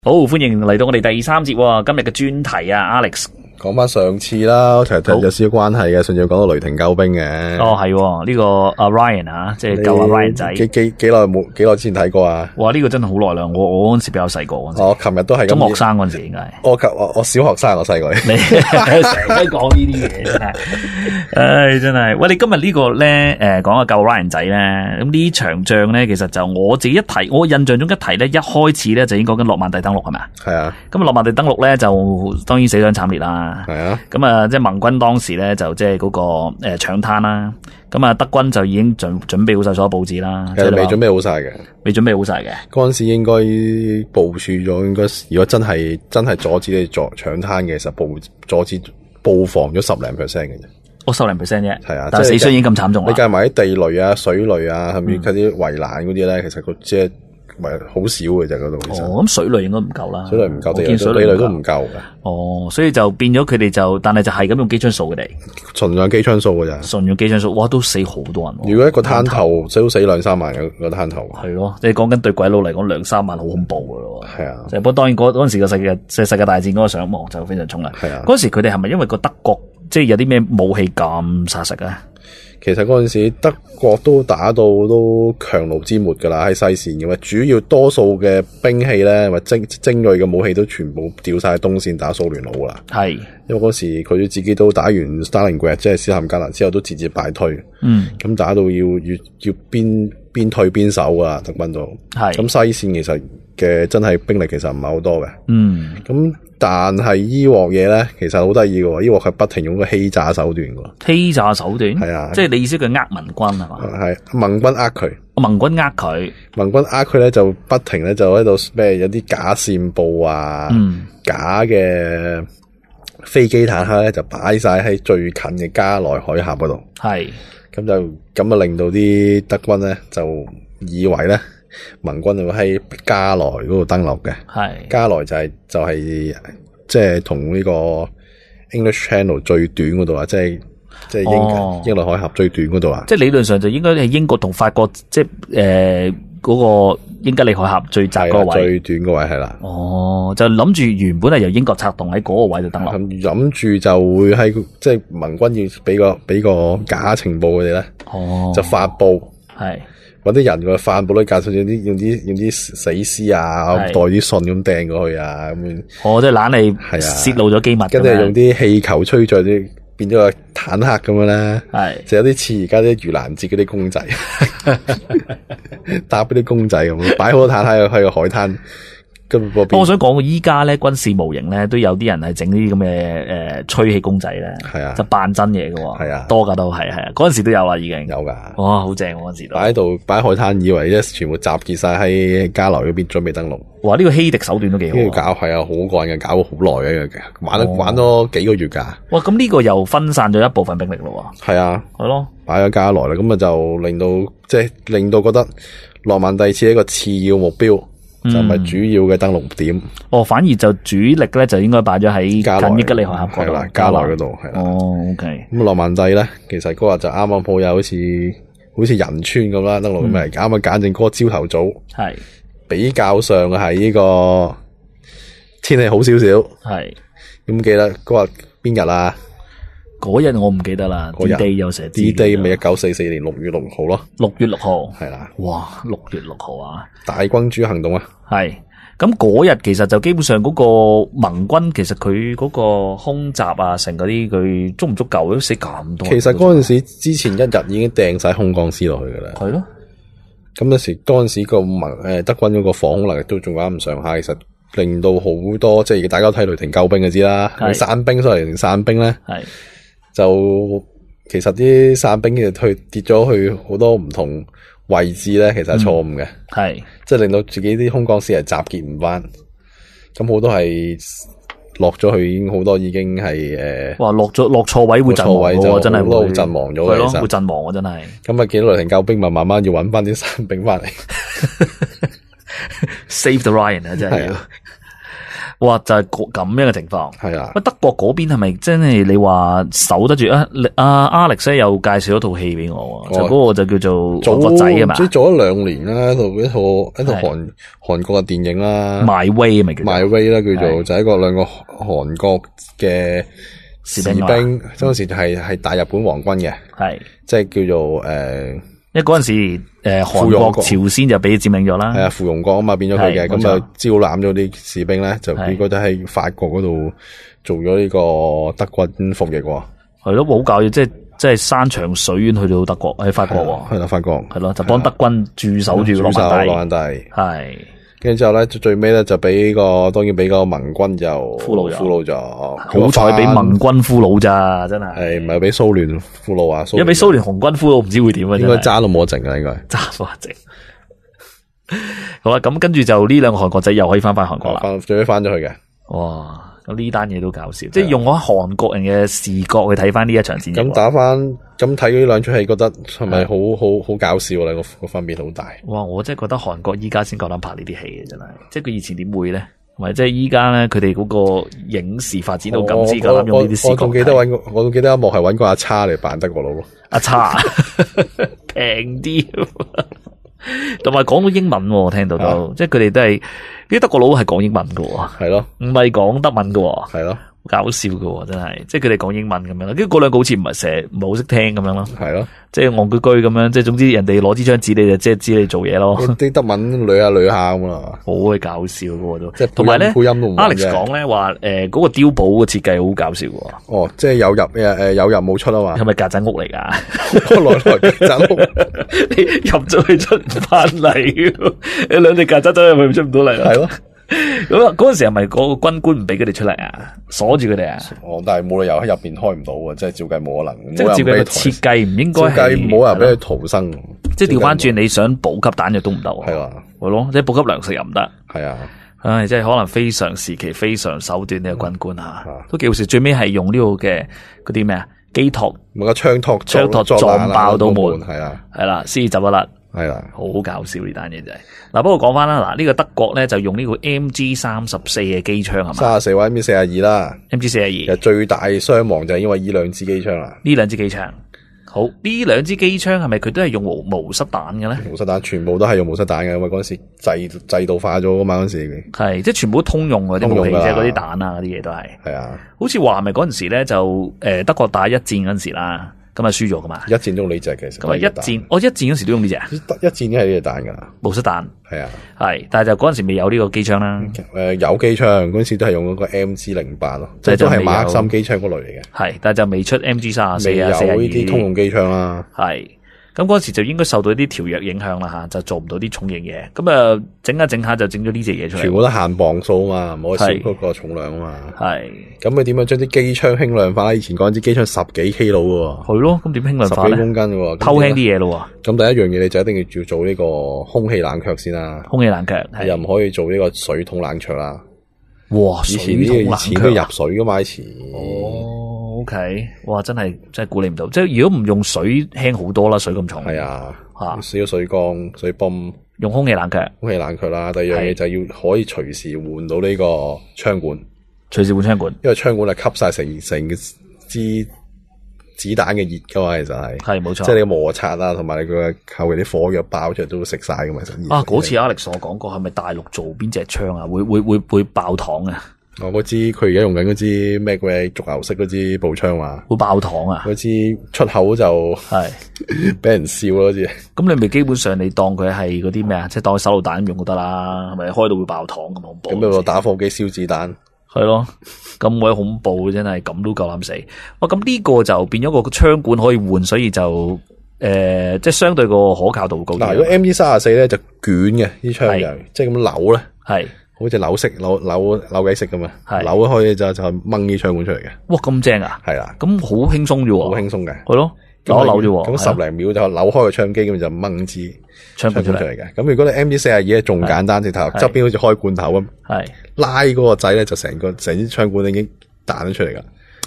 好，歡迎嚟到我哋第三節今日嘅專題啊 ，Alex。 講翻上次啦，其實有少少關係嘅，順便講到雷霆救兵嘅。 哦，係呢個阿 Ryan 啊，即係救阿 Ryan 仔。 幾耐之前睇過啊？ 哇，呢個真係好耐啦！我嗰陣時比較細個嗰陣時。 我琴日都係中學生嗰陣時應該係。 我小學生，我細個。 你成日講呢啲嘢真係，唉，真係。喂，你今日呢個咧，講下救 Ryan 仔咧，咁呢場仗咧，其實就我自己一提，我印象中一提咧，一開始咧就已經講緊諾曼第登陸係咪啊？ 係啊。 咁諾曼第登陸咧就當然死傷慘烈啦。 係啊， 咁啊，即係盟軍當時咧就即係嗰個搶灘啦，咁啊德軍就已經準備好晒所有佈置啦， 其實未準備好晒嘅， 未準備好晒嘅。 嗰陣時應該部署咗，應該如果真係阻止你搶灘嘅，其實布防咗10%嘅啫。 哦，10%啫。 係啊， 但係死傷已經咁慘重啦。 你計埋啲地雷啊、水雷啊，係咪嗰啲圍欄嗰啲咧？其實佢即係好少嘅啫，嗰度其實。 哦，咁水雷應該唔夠啦。 水雷唔夠，地雷都唔夠嘅。 哦，所以就變咗佢哋就，但係就係咁用機槍掃佢哋。 純用機槍掃嘅咋？純用機槍掃，哇，都死好多人。 如果一個灘頭都死2-3萬個灘頭。 係咯，即係講緊對鬼佬嚟講2-3萬好恐怖噶咯。 係啊。 不過當然嗰陣時嘅世界大戰嗰個傷亡就非常重啦。 係啊。 嗰陣時佢哋係咪因為個德國即係有啲咩武器咁殺食啊？ 其實嗰陣時德國都打到都強弩之末噶啦，喺西線嘅嘛，主要多數嘅兵器咧或精銳嘅武器都全部調晒喺東線打蘇聯佬啦。係，因為嗰時佢自己都打完 Stalingrad 即係斯坦格蘭之後都節節敗退。咁打到要邊退邊守啊，德軍都係。咁西線其實嘅真係兵力其實唔係好多嘅。咁但係伊鑊嘢咧，其實好得意嘅，伊鑊係不停用個欺詐手段嘅。欺詐手段？係啊，即係你意思佢盟軍係嘛？係盟軍呃佢，盟軍呃佢咧就不停咧就喺度咩有啲假線報啊，假嘅飛機坦克咧就擺晒喺最近嘅加萊海峽嗰度。係，咁令到啲德軍咧就以為咧。盟軍就會喺加萊嗰度登陸嘅，係加萊就係即係同呢個 English Channel 最短嗰度啊，即係英倫海峽最短嗰度啊，即係理論上就應該係英國同法國即係嗰個英吉利海峽最窄嗰個位，最短嗰位係啦。哦，就諗住原本係由英國策動喺嗰個位度登陸，諗住就會喺即係盟軍要俾個假情報佢哋咧，就發佈係。搵啲人個發布都介紹用啲死屍啊，袋啲信咁掟過去啊，咁樣。哦，即係懶係泄露咗機密。跟住用啲氣球吹咗啲，變咗個坦克咁樣咧。係，就有啲似而家啲盂蘭節嗰啲公仔，搭嗰啲公仔咁，擺好多坦克喺個海灘。我想講，依家咧軍事模型咧都有啲人係整啲咁嘅吹氣公仔咧，係啊，就扮真嘢嘅，係啊，多噶都係啊，嗰陣時都有啦，已經有噶，哇，好正嗰陣時都擺喺度擺海灘，以為咧全部集結晒喺加萊嗰邊準備登陸。哇，呢個欺敵手段都幾好，呢個搞係啊，好過癮嘅，搞咗好耐嘅，玩咗幾個月噶。哇，咁呢個又分散咗一部分兵力咯。係啊，係咯，擺咗加萊啦，咁啊就令到覺得諾曼第似一個次要目標。就唔係主要嘅登陸點。哦，反而就主力咧就應該擺咗喺近於吉利海峽嗰度，加萊嗰度係啦。哦 ，OK。咁諾曼第咧，其實嗰日就啱啱好有好似仁川咁啦，登陸咁嚟，啱啱揀正嗰個朝頭早，係比較上係呢個天氣好少少。係。咁記得嗰日邊日啊？嗰日我唔記得啦。D-Day 有寫 D-Day 咪1944年6月6號咯。6月6號係啦。哇，6月6號啊！大軍珠行動啊。係。咁嗰日其實就基本上嗰個盟軍其實佢嗰個空襲啊，成嗰啲佢足唔足夠？都死咁多。其實嗰陣時之前一日已經掟晒空降師落去噶啦。係咯。咁嗰陣時個德軍嗰個防空能力都仲啱唔上下，其實令到好多即係大家睇雷霆救兵就知啦。散兵所謂雷霆散兵咧。係。就其實啲散兵跌咗去好多唔同位置咧，其實係錯誤嘅，係即係令到自己啲空降師係集結唔翻，咁好多係落咗去，已經好多已經係哇落錯位會陣亡喎，真係會陣亡咗，係咯，會陣亡啊，真係。咁啊，見到雷霆救兵咪慢慢要揾翻啲散兵翻嚟，Save the Ryan 啊，真係要。 哇，就係咁樣嘅情況。 係啊， 德國嗰邊係咪真係你話守得住啊？阿 Alex 有介紹一套戲俾我，就嗰個就叫做韓國仔啊嘛， 即係做咗2年啦，一套韓國嘅電影啦 ，My Way 咪叫 My Way 啦，叫做就係兩個韓國嘅士兵，當時係大日本皇軍嘅，係即係叫做因為嗰陣時韓國朝鮮就俾佔領咗啦， 係啊，附庸國啊嘛，變咗佢嘅，咁就招攬咗啲士兵咧，就應該都喺法國嗰度做咗呢個德軍服役喎。 係咯，好搞笑，即係山長水遠去到德國喺法國， 係啦，法國係咯，就幫德軍駐守住諾曼第，係。 跟住之後咧，最尾咧就當然俾個盟軍就俘虜咗， 好彩俾盟軍俘虜咋，真係。 係唔係俾蘇聯俘虜啊？ 如果俾蘇聯紅軍俘虜，唔知會點啊？ 應該揸到冇得剩啊，應該揸冇得剩。好啦，咁跟住就呢兩個韓國仔又可以翻韓國啦， 最尾翻咗去嘅。 哇！咁呢單嘢都搞笑，即係用我韓國人嘅視角去睇翻呢一場戰役。 咁睇呢兩出戲，覺得係咪好搞笑咧？個分別好大。 哇！我真係覺得韓國依家先夠膽拍呢啲戲嘅，真係。即係佢以前點會咧？同埋即係依家咧，佢哋嗰個影視發展到咁之夠膽用呢啲視角。我仲記得一幕係搵個阿叉嚟扮德國佬咯。 阿叉平啲，同埋講到英文，我聽到都，即係佢哋都係。啲德國佬係講英文㗎喎， 係咯， 唔係講德文㗎喎， 係咯， 搞笑㗎喎，真係，即係佢哋講英文咁樣啦，跟住嗰兩個好似唔係好識聽咁樣咯， 係咯， 即係戇居居咁樣，即係總之人哋攞支槍指你就即係知你做嘢咯， 啲德文捋下咁啊， 好鬼搞笑㗎喎都， 即係同埋咧配音都唔 ，Alex 講咧話嗰個碉堡嘅設計好搞笑喎， 哦，即係有入冇出啊嘛， 係咪曱甴屋嚟㗎？ 來曱甴屋， 你入咗去出唔翻嚟，你兩隻曱甴走入去出唔到嚟，係咯。咁啊，嗰陣時係咪嗰個軍官唔俾佢哋出嚟啊？鎖住佢哋啊？ 哦，但係冇理由喺入邊開唔到啊！即係照計冇可能。 即係照計個設計唔應該係冇人俾佢逃生。 即係調翻轉，你想補給彈藥都唔得。係啊， 係咯，即係補給糧食又唔得。 係啊， 唉，即係可能非常時期、非常手段呢個軍官啊，都幾好笑。最尾係用呢個嘅嗰啲咩啊？機托， 冇個槍托撞爆到門， 係啊， 係啦，先至走得甩。係啦，好搞笑呢單嘢就係。嗱，不過講翻啦，嗱，呢個德國咧就用呢個 MG34嘅機槍係嘛 ，34或者 MG42啦 ，MG42， 其實最大傷亡就係因為呢兩支機槍啦。 呢兩支機槍，好，呢兩支機槍係咪佢都係用無塞彈嘅咧？ 無塞彈全部都係用無塞彈嘅，因為嗰陣時制度化咗噶嘛，嗰陣時係即係全部都通用嗰啲武器，即係嗰啲彈啊嗰啲嘢都係。係啊，好似話係咪嗰陣時咧就德國打一戰嗰陣時啦。咁啊輸咗噶嘛？ 一戰都用呢隻其實。咁啊一戰，我一戰嗰時都用呢隻。 一戰已經係呢隻彈噶啦， 無塞彈。 係啊， 係，但係就嗰陣時未有呢個機槍啦。 有機槍嗰陣時都係用嗰個 MG08咯，即係都係馬克沁機槍嗰類嚟嘅。 係，但係就未出 MG34啊， 未有呢啲通用機槍啦。 係。咁嗰時就應該受到一啲條約影響啦吓，就做唔到啲重型嘢。咁啊，整下就整咗呢隻嘢出嚟。 全部都限磅數啊嘛，唔可以少嗰個重量啊嘛。係。咁你點樣將啲機槍輕量化？以前講支機槍10幾 kg 喎。 係咯，咁點輕量化咧？10幾公斤喎。 偷輕啲嘢咯。咁第一樣嘢你就一定要做呢個空氣冷卻先啦。 空氣冷卻又唔可以做呢個水桶冷卻啦。 哇！ 以前都入水噶嘛，以前。 OK， 哇，真係估你唔到，即係如果唔用水輕好多啦，水咁重。 係啊，少水缸、水泵， 用空氣冷卻。 空氣冷卻啦，第二樣嘢就要可以隨時換到呢個槍管， 隨時換槍管， 因為槍管係吸晒成支子彈嘅熱噶嘛，其實係冇錯， 即係你嘅摩擦啊，同埋你個後期啲火藥爆出嚟都會食晒噶嘛，其實。 嗰次 Alex 所講過，係咪大陸做邊隻槍啊？會爆膛啊？ 我嗰支佢而家用緊嗰支咩鬼逐牛式嗰支步槍嘛， 會爆膛啊！ 嗰支出口就係俾人笑咯，嗰支。咁你咪基本上你當佢係嗰啲咩啊？即係當佢手榴彈咁用都得啦，係咪開到會爆膛咁恐怖？ 咁咪打火機燒子彈？ 係咯，咁鬼恐怖真係，咁都夠膽死。哇！咁呢個就變咗個槍管可以換，所以就即係相對個可靠度高啲。 嗱，如果 MG34咧就捲嘅啲槍就即係咁扭咧，係。好似扭式扭計式咁啊，扭開就掹啲槍管出嚟嘅。哇， 咁正啊！ 係啦， 咁好輕鬆啫喎， 好輕鬆嘅。 係咯，扭啫喎。 咁10零秒就扭開個槍機，咁就掹支槍管出嚟嘅。咁如果你 MG42咧仲簡單，直頭側邊好似開罐頭咁，係拉嗰個掣咧就成支槍管已經彈咗出嚟噶。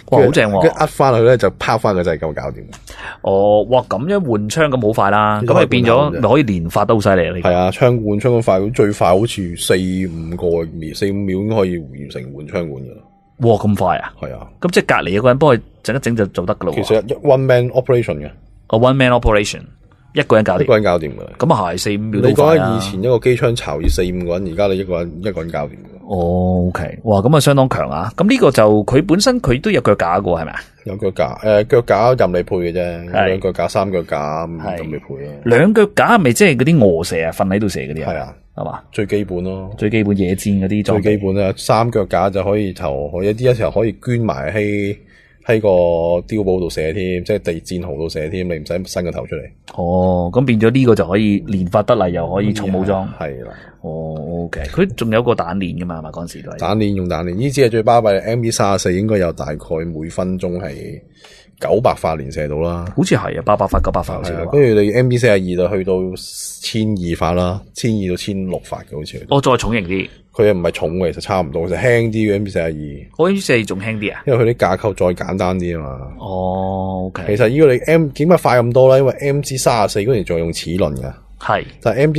哇，好正喎！ 跟住呃翻去咧就拋翻個掣夠搞掂。 哦，哇，咁樣換槍咁好快啦，咁咪變咗咪可以連發得好犀利啊！ 係啊，換槍咁快，最快好似4-5秒已經可以完成換槍管噶啦。 哇，咁快啊！ 係啊， 咁即係隔籬有個人幫佢整一整就做得噶啦。 其實one man operation 嘅 ，one man operation。一個人搞掂， 一個人搞掂噶啦。 咁啊係4-5秒你講以前一個機槍巢要4-5個人，而家你一個人搞掂。 哦 ，OK， 哇，咁啊相當強啊！咁呢個就佢本身佢都有腳架噶係咪啊？ 有腳架，腳架任你配嘅啫，兩腳架、3腳架任你配咯。 兩腳架係咪即係嗰啲鵝射啊？瞓喺度射嗰啲啊？ 係啊，係嘛？最基本咯， 最基本野戰嗰啲裝備。 最基本啊，3腳架就可以有啲一時候可以捐埋喺個碉堡度射添，即係地戰壕度射添，你唔使伸個頭出嚟。 哦，咁變咗呢個就可以連發得嚟，又可以重武裝。 係啦。 哦 ，OK， 佢仲有個彈鏈噶嘛？係嘛？嗰陣時都係。彈鏈用彈鏈，呢支係最巴閉，MB34應該有大概每分鐘係900發連射到啦。 好似係啊，800發、900發好似。 跟住你 MB42就去到1200發啦，1200到1600發嘅好似。 哦，再重型啲。佢又唔係重嘅，其實差唔多，其實輕啲嘅 MB42。 MB42仲輕啲啊？ 因為佢啲架構再簡單啲啊嘛。 哦 ，OK。 其實呢個你點解快咁多咧？因為 MG34嗰陣仲用齒輪嘅。係。但係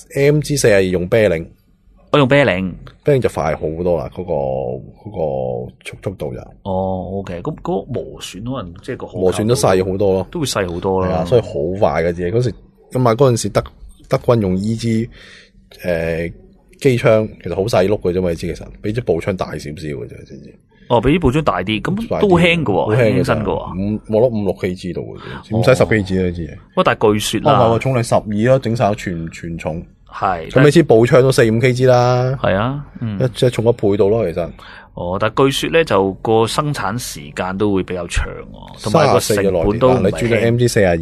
MG42用啤令。 我用啤令就快好多啦，嗰個速度就。 哦 ，OK， 咁嗰個磨損可能即係個磨損都細好多咯， 都會細好多啦。 係啊，所以好快嘅啫。嗰時咁啊，嗰陣時德軍用呢支機槍，其實好細碌嘅啫嘛，你知其實比支步槍大少少嘅啫，知唔知？ 哦，比啲步槍大啲，咁都輕嘅，好輕身嘅。 冇攞5-6 kg 度嘅，唔使10 kg 呢支嘢。 哇！但係據說啦， 重量12咯，整晒全重。 係。 咁你支步槍都4-5 kg 啦。 係啊， 即係重一倍到咯，其實。 哦，但係據說咧就個生產時間都會比較長，同埋個成本都唔係。 你轉咗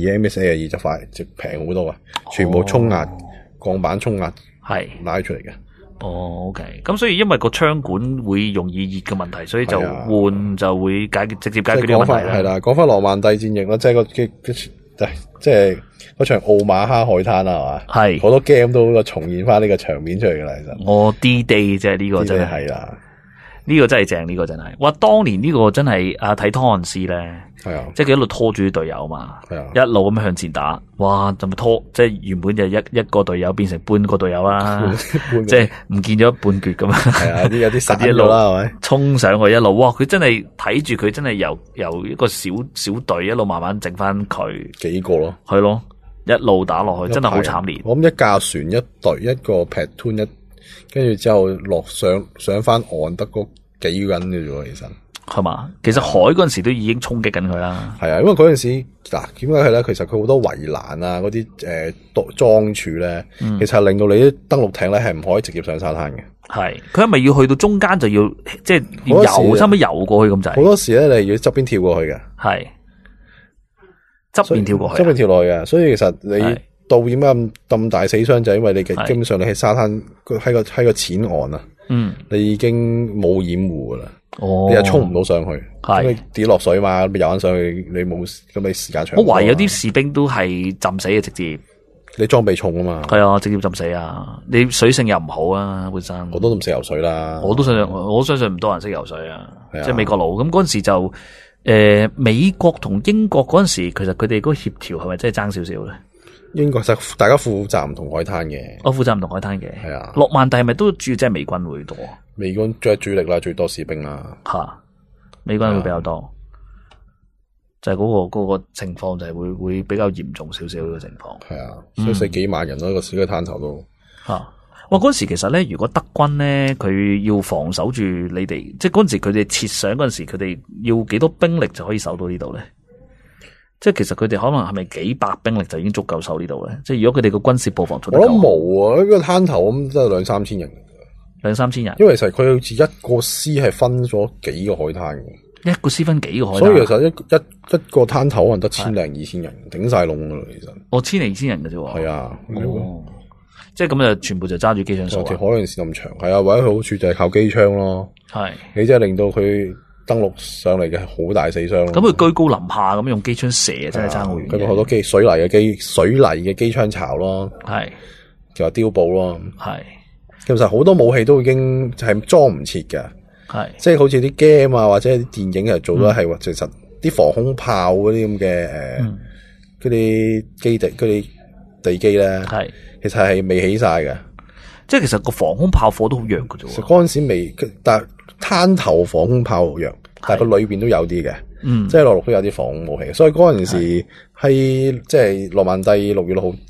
MG42 就快，就平好多啊！全部衝壓鋼板衝壓係拉出嚟嘅。 哦 ，OK， 咁所以因為個槍管會容易熱嘅問題，所以就換就會直接解決呢個問題啦。 係啦，講翻諾曼第戰役啦，即係即係嗰場奧馬哈海灘啦，係嘛？係好多 game 都重現翻呢個場面出嚟噶啦，其實。我 D-Day 啫，呢個真係係啦。呢個真係正，呢個真係。哇！當年呢個真係睇湯漢斯咧，係啊，即係佢一路拖住啲隊友嘛，係啊，一路咁向前打，哇！就咪拖，即係原本就一個隊友變成半個隊友啦，即係唔見咗半橛咁樣。係啊，有啲散咗啦，係咪？衝上去一路，哇！佢真係睇住佢真係由一個小隊一路慢慢整翻佢幾個咯，係咯，一路打落去，真係好慘烈。我諗一架船一隊一個 platoon跟住之後上翻岸得嗰幾個人嘅啫喎，其實係嘛？其實海嗰陣時都已經衝擊緊佢啦。係啊，因為嗰陣時嗱，點解係咧？其實佢好多圍欄啊，嗰啲樁柱咧，其實係令到你啲登陸艇咧係唔可以直接上沙灘嘅。係，佢係咪要去到中間就要即係游，差唔多游過去咁滯？好多時咧，你要側邊跳過去嘅。係側邊跳過去，側邊跳落去嘅。所以其實你到點解咁大死傷，就係因為你基本上你喺沙灘喺個淺岸啊，你已經冇掩護噶啦，你又衝唔到上去，咁你跌落水嘛，游翻上去你冇，咁你時間長。我懷疑有啲士兵都係浸死嘅，直接你裝備重啊嘛，係啊，直接浸死啊！你水性又唔好啊，本身我都唔識游水啦，我相信唔多人識游水啊，即係美國佬咁嗰陣時就美國同英國嗰陣時，其實佢哋嗰個協調係咪真係爭少少咧？英國實大家負責唔同海灘嘅，我負責唔同海灘嘅，係啊。諾曼第係咪都主要即係美軍會多？美軍最主力啦，最多士兵啦，吓，美軍會比較多，就係嗰個情況就係會比較嚴重少少嘅情況。係啊，所以死幾萬人咯，個小嘅灘頭都吓。哇！嗰時其實咧，如果德軍咧佢要防守住你哋，即係嗰陣時佢哋設想嗰陣時，佢哋要幾多兵力就可以守到呢度咧？即係其實佢哋可能係咪幾百兵力就已經足夠守呢度咧？即係如果佢哋個軍事布防做得夠，我諗冇啊！呢個灘頭咁都係2-3千人，2-3千人。因為其實佢好似一個師係分咗幾個海灘嘅，一個師分幾個海灘。所以其實一個灘頭可能得1,000零2,000人，頂晒籠噶啦，其實。1,000零2,000人嘅啫。係啊，即係咁就全部就揸住機槍手。條海岸線咁長，係啊，唯一好處就係靠機槍咯。係，你即係令到佢登陸上嚟嘅好大死傷咯。咁佢居高臨下咁用機槍射，真係爭好遠。佢好多水泥嘅機槍巢咯，係，就話碉堡咯，係。其實好多武器都已經係裝唔切嘅， 係即係好似啲 game 啊或者啲電影係做咗係其實啲防空炮嗰啲咁嘅嗰啲基地嗰啲地基咧，係其實係未起晒嘅。 即係其實個防空炮火都好弱嘅啫。 嗰陣時未，但係灘頭防空炮好弱，但係個裏邊都有啲嘅。即係內陸都有啲防空武器。所以嗰陣時係即係諾曼第6月6號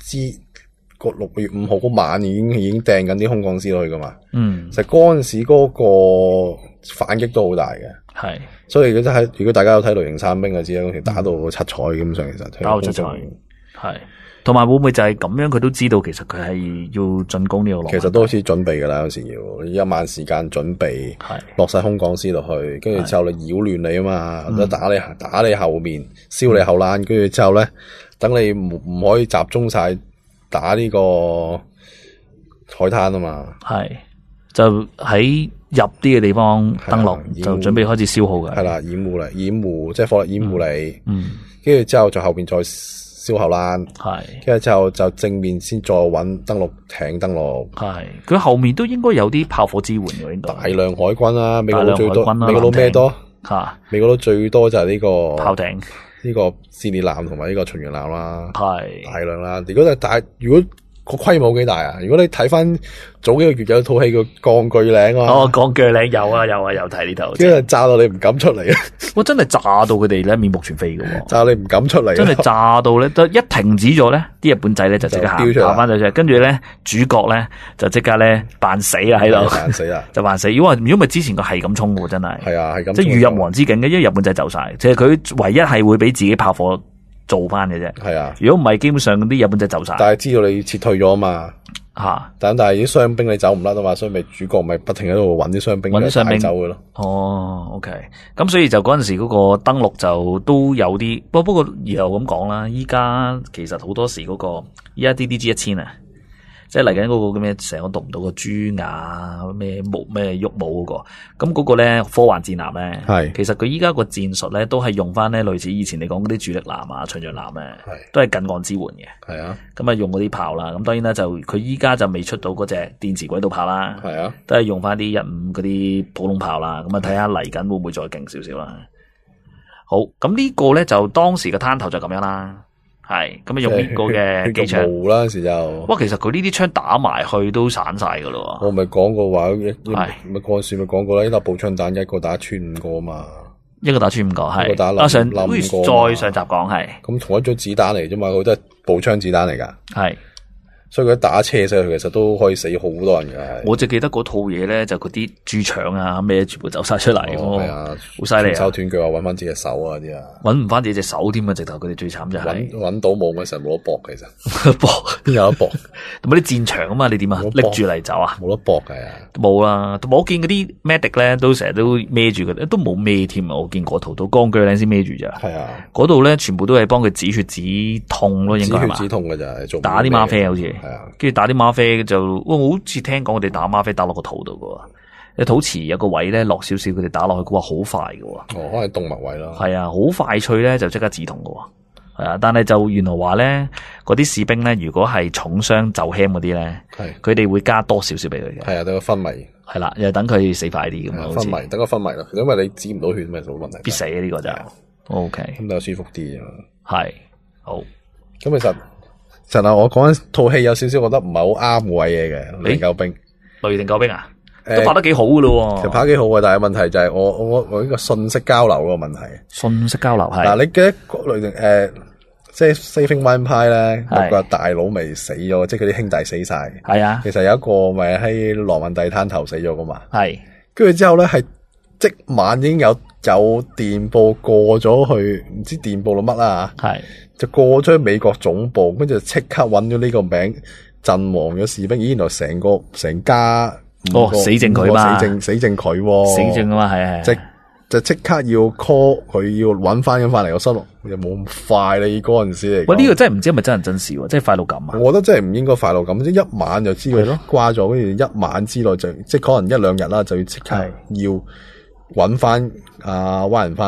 6月5號嗰晚已經掟緊啲空降師落去噶嘛。其實嗰陣時嗰個反擊都好大嘅。係，所以如果大家有睇《雷霆三兵》就知啦，嗰時打到七彩咁上，其實打到七彩。係。同埋會唔會就係咁樣？佢都知道其實佢係要進攻呢個落。 其實都好似準備噶啦，有時要一晚時間準備，落晒空降師落去，跟住之後你擾亂你啊嘛，打你後面，燒你後欄，跟住之後咧，等你唔可以集中晒打呢個海灘啊嘛。係， 就喺入啲嘅地方登陸，就準備開始消耗嘅。 係啦，掩護，即係火力掩護你。跟住之後就後邊再燒後欄，係，跟住之後就正面先再揾登陸艇登陸， 係，佢後面都應該有啲炮火支援嘅，應該大量海軍啦，美國佬最多，美國佬咩多吓？美國佬最多就係呢個炮艇， 呢個戰列艦同埋呢個巡洋艦啦，係大量啦。如果個規模幾大啊？如果你睇翻早幾個月有套戲叫《鋼鋸嶺》啊， 鋼鋸嶺有睇呢套， 跟住炸到你唔敢出嚟啊！ 我真係炸到佢哋咧面目全非嘅， 炸到你唔敢出嚟， 真係炸到咧，一停止咗咧，啲日本仔咧就即刻行翻咗出嚟，跟住咧主角咧就即刻咧扮死啦喺度， 扮死啦， 就扮死。如果唔係之前佢係咁衝嘅，真係係啊，係咁， 即係如入無人之境嘅，因為日本仔走晒，即係佢唯一係會俾自己炮火做翻嘅啫，係啊！如果唔係，基本上啲日本仔走晒。 但係知道你撤退咗啊嘛，吓！但係啲傷兵你走唔甩啊嘛，所以咪主角咪不停喺度揾啲傷兵帶走嘅咯。 哦 ，OK， 咁所以就嗰陣時嗰個登陸就都有啲，不過以後咁講啦，依家其實好多時嗰個依家 DDG-1000啊。即係嚟緊嗰個咁嘅成個讀唔到個朱雅咩喐武嗰個，咁嗰個咧科幻戰艦咧，係其實佢依家個戰術咧都係用翻咧類似以前你講嗰啲主力艦啊、巡洋艦咧，都係近岸支援嘅。係啊，咁啊用嗰啲炮啦，咁當然啦就佢依家就未出到嗰隻電磁軌道炮啦，係啊，都係用翻啲15嗰啲普通炮啦，咁啊睇下嚟緊會唔會再勁少少啦。好，咁呢個咧就當時嘅灘頭就咁樣啦。係咁啊！用呢個嘅機槍啦，嗰時就哇，其實佢呢啲槍打埋去都散晒噶咯。 我咪講過話，咪嗰時咪講過啦，呢粒步槍彈一個打穿5個嘛， 一個打穿5個係。上再上集講係。咁同一種子彈嚟啫嘛，佢都係步槍子彈嚟噶。係。所以佢一打車上去，其實都可以死好多人嘅。 我就記得嗰套嘢咧，就嗰啲豬腸啊咩，全部走晒出嚟。係啊，好犀利啊！ 手斷腳啊，搵翻自己手啊啲啊， 搵唔翻自己隻手添啊！直頭佢哋最慘就係搵到冇嘅時候冇得搏，其實搏邊有得搏？同埋啲戰場啊嘛，你點啊？拎住嚟走啊？ 冇得搏嘅， 冇啦。我見嗰啲 medic 咧都成日都孭住佢，都冇孭添啊！我見嗰套都鋼鋸嶺先孭住咋。係啊，嗰度咧全部都係幫佢止血止痛咯，應該係嘛？ 止血止痛嘅咋，做打啲嗎啡好似。係啊，跟住打啲嗎啡就，我好似聽講我哋打嗎啡打落個肚度噶，你肚臍有個位咧落少少，佢哋打落去，佢話好快噶。 哦，可能動脈位啦。係啊，好快脆咧就即刻止痛噶。係啊，但係就原來話咧，嗰啲士兵咧如果係重傷就輕嗰啲咧，係佢哋會加多少少俾佢嘅。係啊， 等佢昏迷。係啦，又等佢死快啲咁樣。 昏迷，等佢昏迷咯，因為你止唔到血咪冇問題。 必死呢個就 OK， 咁就舒服啲啊。 係好， 咁其實。實啊，我講套戲有少少覺得唔係好啱位嘢嘅，雷霆救兵。 雷霆救兵啊，都拍得幾好噶咯。 其實拍得幾好嘅，但係問題就係我呢個信息交流嗰個問題。 信息交流係。嗱， 你記得雷霆即係 Saving Ryan Pie 咧，有個大佬未死咗，即係佢啲兄弟死晒。係啊。其實有一個咪喺諾曼第灘頭死咗噶嘛。係。跟住之後咧，係即晚已經有電報過咗去，唔知電報到乜啦吓。係。就過咗去美國總部，跟住就即刻揾咗呢個名，陣亡咗士兵。咦，原來成家死剩佢嘛， 死剩佢， 死剩啊嘛，係就即刻要 call 佢，要揾翻咁翻嚟個失落，又冇咁快啦。嗰陣時嚟， 喂，呢個真係唔知係咪真人真事喎，真係快到咁啊！ 我覺得真係唔應該快到咁，即係一晚就知佢掛咗，跟住一晚之內就即係可能1-2日啦，就要即刻要揾翻阿灣人翻嚟。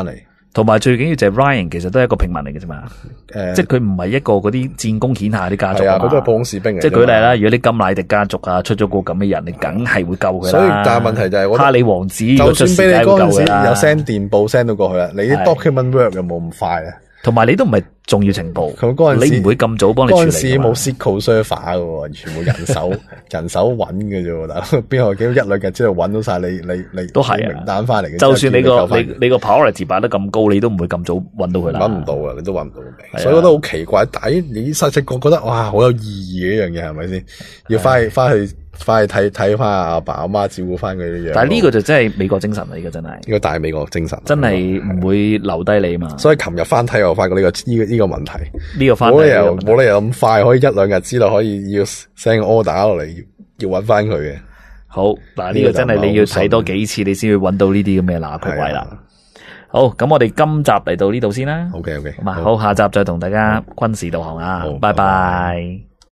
同埋最緊要就係 Ryan 其實都係一個平民嚟嘅啫嘛，即係佢唔係一個嗰啲戰功顯下啲家族啊嘛， 佢都係普通士兵嚟。 即係舉例啦，如果你甘迺迪家族啊出咗個咁嘅人，你梗係會救佢啦。 所以但係問題就係哈利王子就算俾你嗰陣時有 send 電報 send 到過去啦，你啲 document work 又冇咁快啊。 同埋你都唔係重要情報， 佢嗰陣時你唔會咁早幫你處理。 嗰陣時冇 SQL server 嘅喎，全部人手揾嘅啫喎，大佬邊個幾一兩日之後揾到晒你都係名單翻嚟嘅。 就算你個 priority 擺得咁高，你都唔會咁早揾到佢啦。 揾唔到啊，你都揾唔到。所以我覺得好奇怪，但係你細細個覺得哇好有意義嘅一樣嘢係咪先？要翻去睇翻阿爸阿媽照顧翻佢嘅樣。 但係呢個就真係美國精神嚟嘅，真係。 呢個大美國精神， 真係唔會留低你嘛。 所以琴日翻睇我發覺呢個問題。 呢個翻睇冇理由咁快可以一兩日之內可以要 send order 落嚟，要揾翻佢嘅。 好嗱，呢個真係你要睇多幾次，你先會揾到呢啲咁嘅罅隙位啦。好，咁我哋今集嚟到呢度先啦。 OK， 好，下集再同大家軍事導航啊。拜拜。